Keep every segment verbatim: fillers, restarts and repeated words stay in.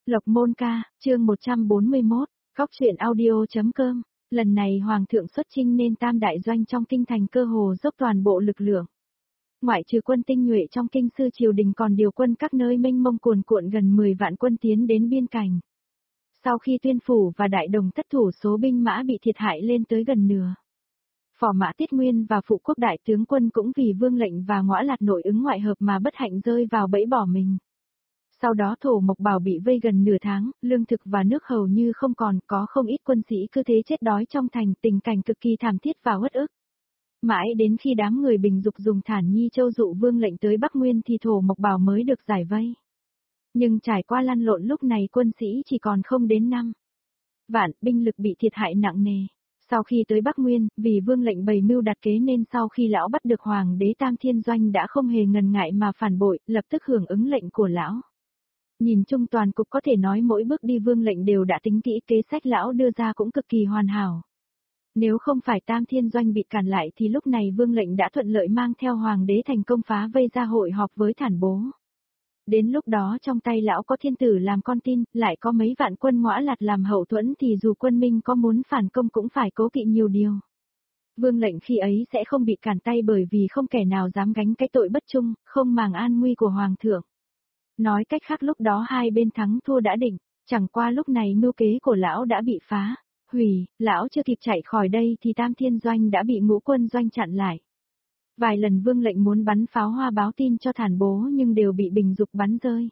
Lộc Môn Ca, chương một trăm bốn mươi mốt, Cóc truyện audio.com. Lần này Hoàng thượng xuất chinh nên tam đại doanh trong kinh thành cơ hồ dốc toàn bộ lực lượng. Ngoại trừ quân tinh nhuệ trong kinh sư triều đình còn điều quân các nơi mênh mông cuồn cuộn gần mười vạn quân tiến đến biên cảnh. Sau khi Tuyên Phủ và Đại Đồng thất thủ số binh mã bị thiệt hại lên tới gần nửa. Phò mã Tiết Nguyên và phụ quốc đại tướng quân cũng vì Vương Lệnh và Ngõa Lạt nội ứng ngoại hợp mà bất hạnh rơi vào bẫy bỏ mình. Sau đó Thổ Mộc Bảo bị vây gần nửa tháng, lương thực và nước hầu như không còn, có không ít quân sĩ cứ thế chết đói trong thành, tình cảnh cực kỳ thảm thiết và uất ức. Mãi đến khi đám người Bình Dục dùng Thản Nhi Châu dụ Vương Lệnh tới Bắc Nguyên thì Thổ Mộc Bảo mới được giải vây. Nhưng trải qua lăn lộn lúc này quân sĩ chỉ còn không đến năm vạn, binh lực bị thiệt hại nặng nề. Sau khi tới Bắc Nguyên, vì Vương Lệnh bày mưu đặt kế nên sau khi lão bắt được Hoàng đế Tam Thiên Doanh đã không hề ngần ngại mà phản bội, lập tức hưởng ứng lệnh của lão. Nhìn chung toàn cục có thể nói mỗi bước đi Vương Lệnh đều đã tính kỹ, kế sách lão đưa ra cũng cực kỳ hoàn hảo. Nếu không phải Tam Thiên Doanh bị cản lại thì lúc này Vương Lệnh đã thuận lợi mang theo Hoàng đế thành công phá vây ra hội họp với Thản Bố. Đến lúc đó trong tay lão có thiên tử làm con tin, lại có mấy vạn quân Ngõa Lạt làm hậu thuẫn thì dù quân Minh có muốn phản công cũng phải cố kỵ nhiều điều. Vương Lệnh khi ấy sẽ không bị cản tay bởi vì không kẻ nào dám gánh cái tội bất trung, không màng an nguy của Hoàng thượng. Nói cách khác lúc đó hai bên thắng thua đã định, chẳng qua lúc này mưu kế của lão đã bị phá, hủy, lão chưa kịp chạy khỏi đây thì Tam Thiên Doanh đã bị Ngũ Quân Doanh chặn lại. Vài lần Vương Lệnh muốn bắn pháo hoa báo tin cho Thản Bố nhưng đều bị Bình Dục bắn rơi.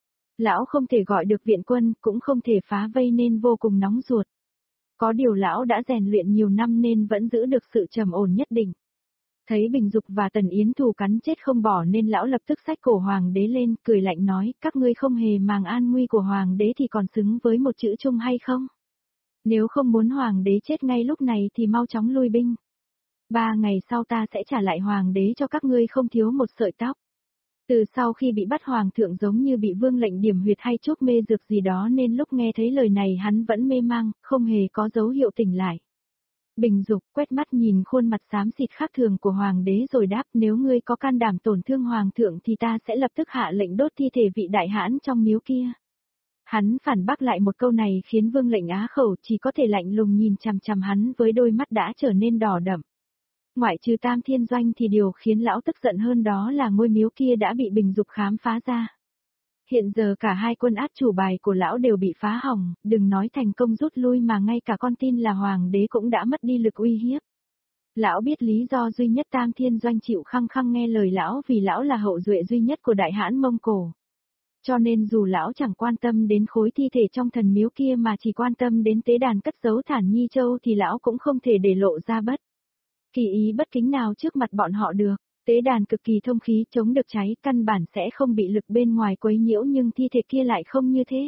Lão không thể gọi được viện quân, cũng không thể phá vây nên vô cùng nóng ruột. Có điều lão đã rèn luyện nhiều năm nên vẫn giữ được sự trầm ổn nhất định. Thấy Bình Dục và Tần Yến thù cắn chết không bỏ nên lão lập tức xách cổ Hoàng đế lên, cười lạnh nói, các ngươi không hề màng an nguy của Hoàng đế thì còn xứng với một chữ chung hay không? Nếu không muốn Hoàng đế chết ngay lúc này thì mau chóng lui binh. Ba ngày sau ta sẽ trả lại Hoàng đế cho các ngươi không thiếu một sợi tóc. Từ sau khi bị bắt Hoàng thượng giống như bị Vương Lệnh điểm huyệt hay chuốc mê dược gì đó nên lúc nghe thấy lời này hắn vẫn mê mang, không hề có dấu hiệu tỉnh lại. Bình Dục quét mắt nhìn khuôn mặt xám xịt khác thường của Hoàng đế rồi đáp, nếu ngươi có can đảm tổn thương Hoàng thượng thì ta sẽ lập tức hạ lệnh đốt thi thể vị đại hãn trong miếu kia. Hắn phản bác lại một câu này khiến Vương Lệnh á khẩu, chỉ có thể lạnh lùng nhìn chằm chằm hắn với đôi mắt đã trở nên đỏ đậm. Ngoại trừ Tam Thiên Doanh thì điều khiến lão tức giận hơn đó là ngôi miếu kia đã bị Bình Dục khám phá ra. Hiện giờ cả hai quân át chủ bài của lão đều bị phá hỏng, đừng nói thành công rút lui mà ngay cả con tin là Hoàng đế cũng đã mất đi lực uy hiếp. Lão biết lý do duy nhất Tam Thiên Doanh chịu khăng khăng nghe lời lão vì lão là hậu duệ duy nhất của đại hãn Mông Cổ. Cho nên dù lão chẳng quan tâm đến khối thi thể trong thần miếu kia mà chỉ quan tâm đến tế đàn cất giấu Thản Nhi Châu thì lão cũng không thể để lộ ra bất kỳ ý bất kính nào trước mặt bọn họ được. Tế đàn cực kỳ thông khí, chống được cháy, căn bản sẽ không bị lực bên ngoài quấy nhiễu nhưng thi thể kia lại không như thế.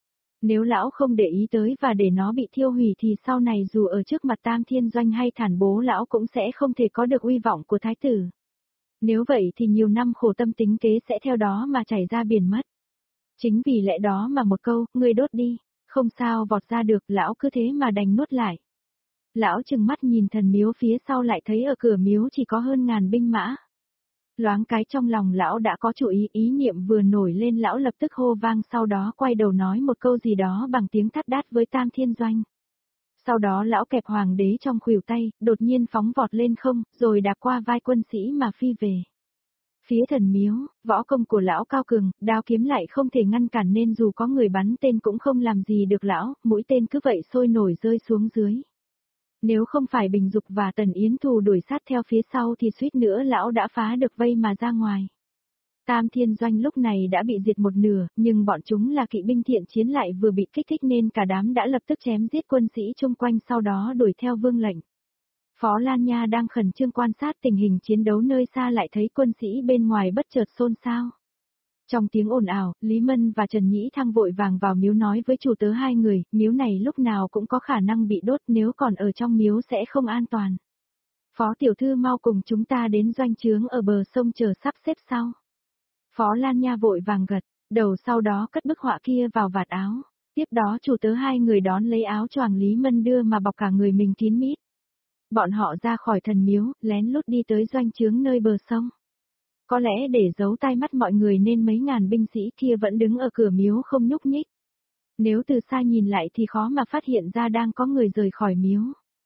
Nếu lão không để ý tới và để nó bị thiêu hủy thì sau này dù ở trước mặt Tam Thiên Doanh hay Thản Bố lão cũng sẽ không thể có được uy vọng của thái tử. Nếu vậy thì nhiều năm khổ tâm tính kế sẽ theo đó mà chảy ra biển mất. Chính vì lẽ đó mà một câu, ngươi đốt đi, không sao vọt ra được, lão cứ thế mà đành nuốt lại. Lão chừng mắt nhìn thần miếu phía sau lại thấy ở cửa miếu chỉ có hơn ngàn binh mã. Loáng cái trong lòng lão đã có chủ ý, ý niệm vừa nổi lên lão lập tức hô vang, sau đó quay đầu nói một câu gì đó bằng tiếng thắt đát với Tam Thiên Doanh. Sau đó lão kẹp Hoàng đế trong khuỷu tay, đột nhiên phóng vọt lên không, rồi đạp qua vai quân sĩ mà phi về. Phía thần miếu, võ công của lão cao cường, đao kiếm lại không thể ngăn cản nên dù có người bắn tên cũng không làm gì được lão, mũi tên cứ vậy sôi nổi rơi xuống dưới. Nếu không phải Bình Dục và Tần Yến thù đuổi sát theo phía sau thì suýt nữa lão đã phá được vây mà ra ngoài. Tam Thiên Doanh lúc này đã bị diệt một nửa, nhưng bọn chúng là kỵ binh thiện chiến lại vừa bị kích thích nên cả đám đã lập tức chém giết quân sĩ chung quanh sau đó đuổi theo Vương Lệnh. Phó Lan Nha đang khẩn trương quan sát tình hình chiến đấu nơi xa lại thấy quân sĩ bên ngoài bất chợt xôn xao. Trong tiếng ồn ào, Lý Mân và Trần Nhĩ Thăng vội vàng vào miếu nói với chủ tớ hai người, miếu này lúc nào cũng có khả năng bị đốt, nếu còn ở trong miếu sẽ không an toàn. Phó tiểu thư mau cùng chúng ta đến doanh trướng ở bờ sông chờ sắp xếp sau. Phó Lan Nha vội vàng gật, đầu sau đó cất bức họa kia vào vạt áo. Tiếp đó chủ tớ hai người đón lấy áo choàng Lý Mân đưa mà bọc cả người mình kín mít. Bọn họ ra khỏi thần miếu, lén lút đi tới doanh trướng nơi bờ sông. Có lẽ để giấu tai mắt mọi người nên mấy ngàn binh sĩ kia vẫn đứng ở cửa miếu không nhúc nhích. Nếu từ xa nhìn lại thì khó mà phát hiện ra đang có người rời khỏi miếu.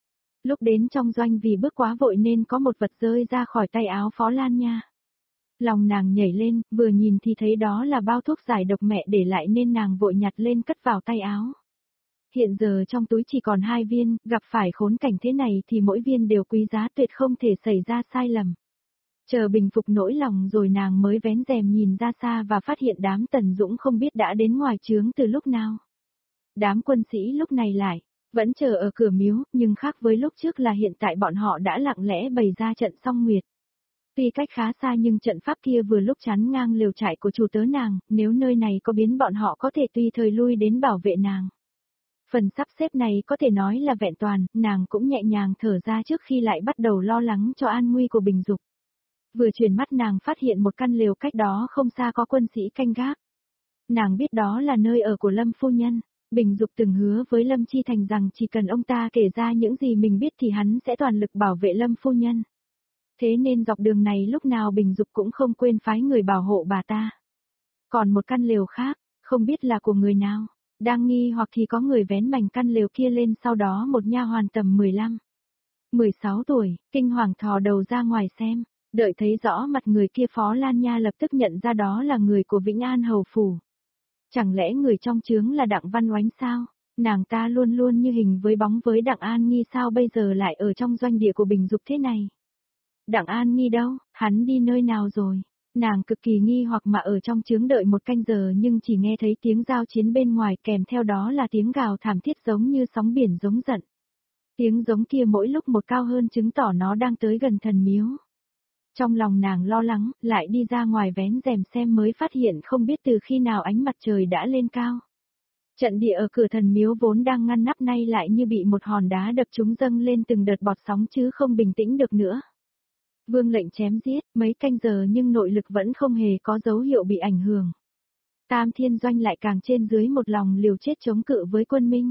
Lúc đến trong doanh vì bước quá vội nên có một vật rơi ra khỏi tay áo Phó Lan Nha. Lòng nàng nhảy lên, vừa nhìn thì thấy đó là bao thuốc giải độc mẹ để lại nên nàng vội nhặt lên cất vào tay áo. Hiện giờ trong túi chỉ còn hai viên, gặp phải khốn cảnh thế này thì mỗi viên đều quý giá tuyệt không thể xảy ra sai lầm. Chờ bình phục nỗi lòng rồi nàng mới vén rèm nhìn ra xa và phát hiện đám Tần Dũng không biết đã đến ngoài trướng từ lúc nào. Đám quân sĩ lúc này lại, vẫn chờ ở cửa miếu, nhưng khác với lúc trước là hiện tại bọn họ đã lặng lẽ bày ra trận song nguyệt. Tuy cách khá xa nhưng trận pháp kia vừa lúc chắn ngang lều trại của chủ tớ nàng, nếu nơi này có biến bọn họ có thể tùy thời lui đến bảo vệ nàng. Phần sắp xếp này có thể nói là vẹn toàn, nàng cũng nhẹ nhàng thở ra trước khi lại bắt đầu lo lắng cho an nguy của Bình Dục. Vừa chuyển mắt nàng phát hiện một căn lều cách đó không xa có quân sĩ canh gác. Nàng biết đó là nơi ở của Lâm phu nhân. Bình Dục từng hứa với Lâm Chi Thành rằng chỉ cần ông ta kể ra những gì mình biết thì hắn sẽ toàn lực bảo vệ Lâm phu nhân. Thế nên dọc đường này lúc nào Bình Dục cũng không quên phái người bảo hộ bà ta. Còn một căn lều khác, không biết là của người nào, đang nghi hoặc thì có người vén mảnh căn lều kia lên, sau đó một nha hoàn tầm mười lăm, mười sáu tuổi, kinh hoàng thò đầu ra ngoài xem, đợi thấy rõ mặt người kia Phó Lan Nha lập tức nhận ra đó là người của Vĩnh An Hầu Phủ. Chẳng lẽ người trong trướng là Đặng Văn Oánh sao? Nàng ta luôn luôn như hình với bóng với Đặng An Nghi, sao bây giờ lại ở trong doanh địa của Bình Dục thế này? Đặng An Nghi đâu, hắn đi nơi nào rồi? Nàng cực kỳ nghi hoặc mà ở trong trướng đợi một canh giờ nhưng chỉ nghe thấy tiếng giao chiến bên ngoài, kèm theo đó là tiếng gào thảm thiết giống như sóng biển giống giận. Tiếng giống kia mỗi lúc một cao hơn chứng tỏ nó đang tới gần thần miếu. Trong lòng nàng lo lắng, lại đi ra ngoài vén rèm xem mới phát hiện không biết từ khi nào ánh mặt trời đã lên cao. Trận địa ở cửa thần miếu vốn đang ngăn nắp nay lại như bị một hòn đá đập trúng, dâng lên từng đợt bọt sóng chứ không bình tĩnh được nữa. Vương lệnh chém giết mấy canh giờ nhưng nội lực vẫn không hề có dấu hiệu bị ảnh hưởng. Tam Thiên Doanh lại càng trên dưới một lòng liều chết chống cự với quân Minh.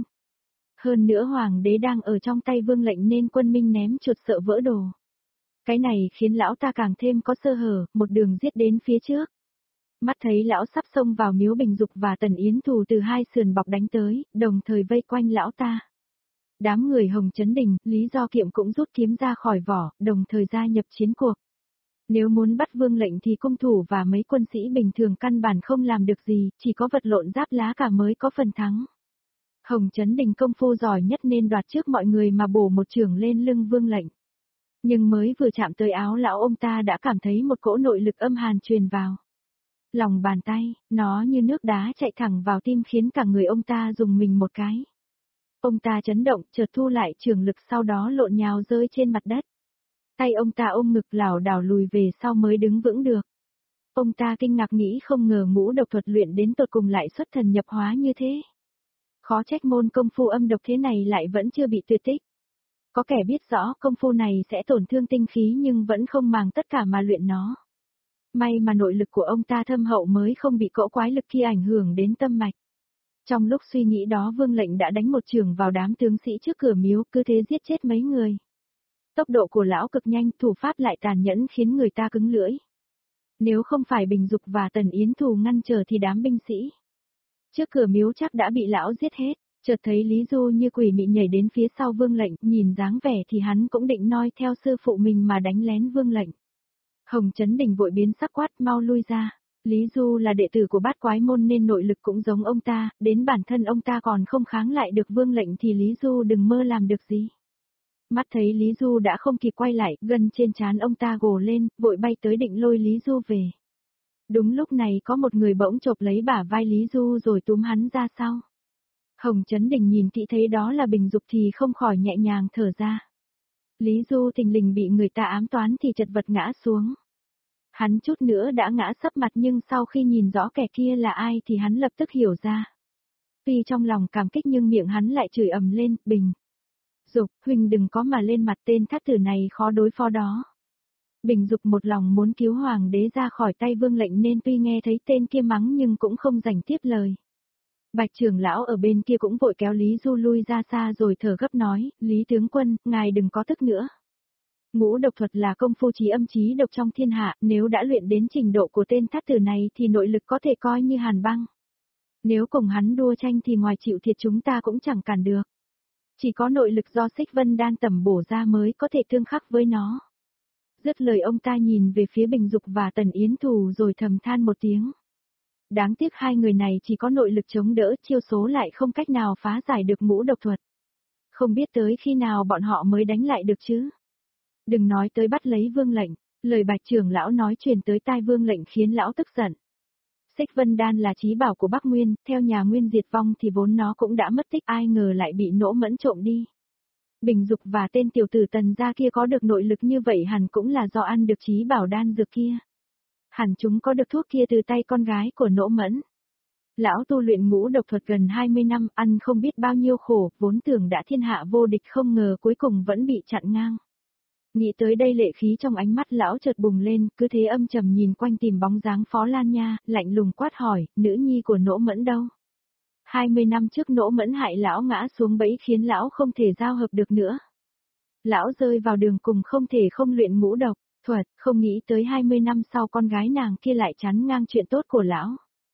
Hơn nữa hoàng đế đang ở trong tay Vương lệnh nên quân Minh ném chuột sợ vỡ đồ. Cái này khiến lão ta càng thêm có sơ hở, một đường giết đến phía trước. Mắt thấy lão sắp xông vào miếu Bình Dục và Tần Yến Thù từ hai sườn bọc đánh tới, đồng thời vây quanh lão ta. Đám người Hồng Chấn Đình, Lý Do Kiệm cũng rút kiếm ra khỏi vỏ, đồng thời gia nhập chiến cuộc. Nếu muốn bắt Vương lệnh thì cung thủ và mấy quân sĩ bình thường căn bản không làm được gì, chỉ có vật lộn giáp lá cả mới có phần thắng. Hồng Chấn Đình công phu giỏi nhất nên đoạt trước mọi người mà bổ một chưởng lên lưng Vương lệnh. Nhưng mới vừa chạm tới áo lão, ông ta đã cảm thấy một cỗ nội lực âm hàn truyền vào. Lòng bàn tay, nó như nước đá chạy thẳng vào tim khiến cả người ông ta rùng mình một cái. Ông ta chấn động, chợt thu lại trường lực, sau đó lộn nhào rơi trên mặt đất. Tay ông ta ôm ngực lảo đảo lùi về sau mới đứng vững được. Ông ta kinh ngạc nghĩ không ngờ ngũ độc thuật luyện đến tột cùng lại xuất thần nhập hóa như thế. Khó trách môn công phu âm độc thế này lại vẫn chưa bị tuyệt tích. Có kẻ biết rõ công phu này sẽ tổn thương tinh khí nhưng vẫn không màng tất cả mà luyện nó. May mà nội lực của ông ta thâm hậu mới không bị cỗ quái lực kia ảnh hưởng đến tâm mạch. Trong lúc suy nghĩ đó, Vương lệnh đã đánh một chưởng vào đám tướng sĩ trước cửa miếu, cứ thế giết chết mấy người. Tốc độ của lão cực nhanh, thủ pháp lại tàn nhẫn khiến người ta cứng lưỡi. Nếu không phải Bình Dục và Tần Yến Thù ngăn trở thì đám binh sĩ trước cửa miếu chắc đã bị lão giết hết. Chợt thấy Lý Du như quỷ mị nhảy đến phía sau Vương lệnh, nhìn dáng vẻ thì hắn cũng định noi theo sư phụ mình mà đánh lén Vương lệnh. Hồng Chấn Đình vội biến sắc quát, mau lui ra. Lý Du là đệ tử của Bát Quái môn nên nội lực cũng giống ông ta, đến bản thân ông ta còn không kháng lại được Vương lệnh thì Lý Du đừng mơ làm được gì. Mắt thấy Lý Du đã không kịp quay lại, gân trên trán ông ta gồ lên, vội bay tới định lôi Lý Du về. Đúng lúc này có một người bỗng chộp lấy bả vai Lý Du rồi túm hắn ra sau. Hồng Chấn Đình nhìn kỹ thấy đó là Bình Dục thì không khỏi nhẹ nhàng thở ra. Lý Du thình lình bị người ta ám toán thì chật vật ngã xuống. Hắn chút nữa đã ngã sấp mặt nhưng sau khi nhìn rõ kẻ kia là ai thì hắn lập tức hiểu ra. Tuy trong lòng cảm kích nhưng miệng hắn lại chửi ầm lên, Bình Dục, huynh đừng có mà lên mặt, tên thắt tử này khó đối phó đó. Bình Dục một lòng muốn cứu hoàng đế ra khỏi tay Vương lệnh nên tuy nghe thấy tên kia mắng nhưng cũng không dành tiếp lời. Bạch trưởng lão ở bên kia cũng vội kéo Lý Du lui ra xa rồi thở gấp nói, Lý tướng quân, ngài đừng có tức nữa. Ngũ độc thuật là công phu trí âm trí độc trong thiên hạ, nếu đã luyện đến trình độ của tên thắt tử này thì nội lực có thể coi như hàn băng. Nếu cùng hắn đua tranh thì ngoài chịu thiệt chúng ta cũng chẳng cản được. Chỉ có nội lực do Xích Vân Đan tẩm bổ ra mới có thể tương khắc với nó. Dứt lời ông ta nhìn về phía Bình Dục và Tần Yến Thù rồi thầm than một tiếng. Đáng tiếc hai người này chỉ có nội lực chống đỡ, chiêu số lại không cách nào phá giải được ngũ độc thuật. Không biết tới khi nào bọn họ mới đánh lại được chứ. Đừng nói tới bắt lấy Vương Lệnh, lời Bạch trưởng lão nói truyền tới tai Vương Lệnh khiến lão tức giận. Xích Vân Đan là chí bảo của Bắc Nguyên, theo nhà Nguyên diệt vong thì vốn nó cũng đã mất tích, ai ngờ lại bị Nỗ Mẫn trộm đi. Bình Dục và tên tiểu tử Tần gia kia có được nội lực như vậy hẳn cũng là do ăn được chí bảo đan dược kia. Hẳn chúng có được thuốc kia từ tay con gái của Nỗ Mẫn. Lão tu luyện ngũ độc thuật gần hai mươi năm, ăn không biết bao nhiêu khổ, vốn tưởng đã thiên hạ vô địch, không ngờ cuối cùng vẫn bị chặn ngang. Nghĩ tới đây lệ khí trong ánh mắt lão chợt bùng lên, cứ thế âm trầm nhìn quanh tìm bóng dáng Phó Lan Nha, lạnh lùng quát hỏi, nữ nhi của Nỗ Mẫn đâu? hai mươi năm trước Nỗ Mẫn hại lão ngã xuống bẫy khiến lão không thể giao hợp được nữa. Lão rơi vào đường cùng không thể không luyện ngũ độc thuật, không nghĩ tới hai mươi năm sau con gái nàng kia lại chắn ngang chuyện tốt của lão.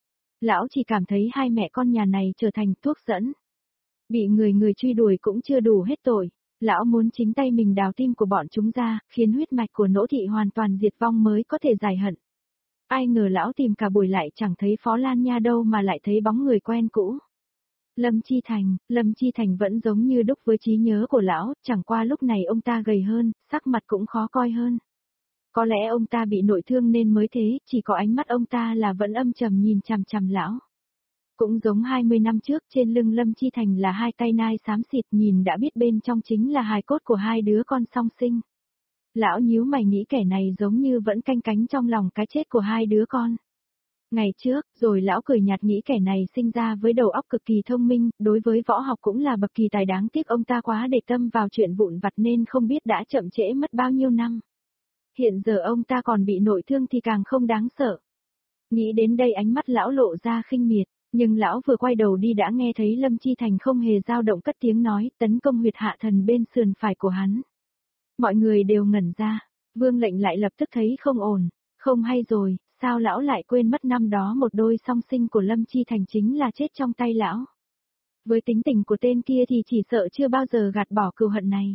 Lão chỉ cảm thấy hai mẹ con nhà này trở thành thuốc dẫn. Bị người người truy đuổi cũng chưa đủ hết tội. Lão muốn chính tay mình đào tim của bọn chúng ra, khiến huyết mạch của Nỗ thị hoàn toàn diệt vong mới có thể giải hận. Ai ngờ lão tìm cả buổi lại chẳng thấy Phó Lan Nha đâu mà lại thấy bóng người quen cũ. Lâm Chi Thành, Lâm Chi Thành vẫn giống như đúc với trí nhớ của lão, chẳng qua lúc này ông ta gầy hơn, sắc mặt cũng khó coi hơn. Có lẽ ông ta bị nội thương nên mới thế, chỉ có ánh mắt ông ta là vẫn âm trầm nhìn chằm chằm lão. Cũng giống hai mươi năm trước, trên lưng Lâm Chi Thành là hai tay nai xám xịt, nhìn đã biết bên trong chính là hài cốt của hai đứa con song sinh. Lão nhíu mày nghĩ kẻ này giống như vẫn canh cánh trong lòng cái chết của hai đứa con. Ngày trước, rồi lão cười nhạt nghĩ kẻ này sinh ra với đầu óc cực kỳ thông minh, đối với võ học cũng là bậc kỳ tài, đáng tiếc ông ta quá để tâm vào chuyện vụn vặt nên không biết đã chậm trễ mất bao nhiêu năm. Hiện giờ ông ta còn bị nội thương thì càng không đáng sợ. Nghĩ đến đây ánh mắt lão lộ ra khinh miệt, nhưng lão vừa quay đầu đi đã nghe thấy Lâm Chi Thành không hề dao động cất tiếng nói, tấn công huyệt hạ thần bên sườn phải của hắn. Mọi người đều ngẩn ra, Vương Lệnh lại lập tức thấy không ổn, không hay rồi, sao lão lại quên mất năm đó một đôi song sinh của Lâm Chi Thành chính là chết trong tay lão. Với tính tình của tên kia thì chỉ sợ chưa bao giờ gạt bỏ cừu hận này.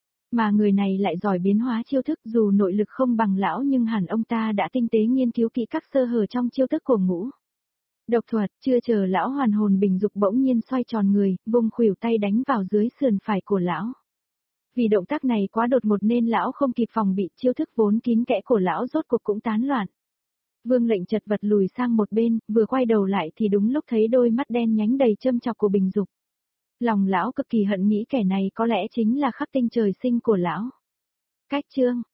Mà người này lại giỏi biến hóa chiêu thức, dù nội lực không bằng lão nhưng hẳn ông ta đã tinh tế nghiên cứu kỹ các sơ hở trong chiêu thức của ngũ độc thuật. Chưa chờ lão hoàn hồn, Bình Dục bỗng nhiên xoay tròn người, vùng khuỷu tay đánh vào dưới sườn phải của lão. Vì động tác này quá đột ngột nên lão không kịp phòng bị, chiêu thức vốn kín kẽ của lão rốt cuộc cũng tán loạn. Vương Lệnh chật vật lùi sang một bên, vừa quay đầu lại thì đúng lúc thấy đôi mắt đen nhánh đầy châm chọc của Bình Dục. Lòng lão cực kỳ hận nghĩ kẻ này có lẽ chính là khắc tinh trời sinh của lão. Cách chương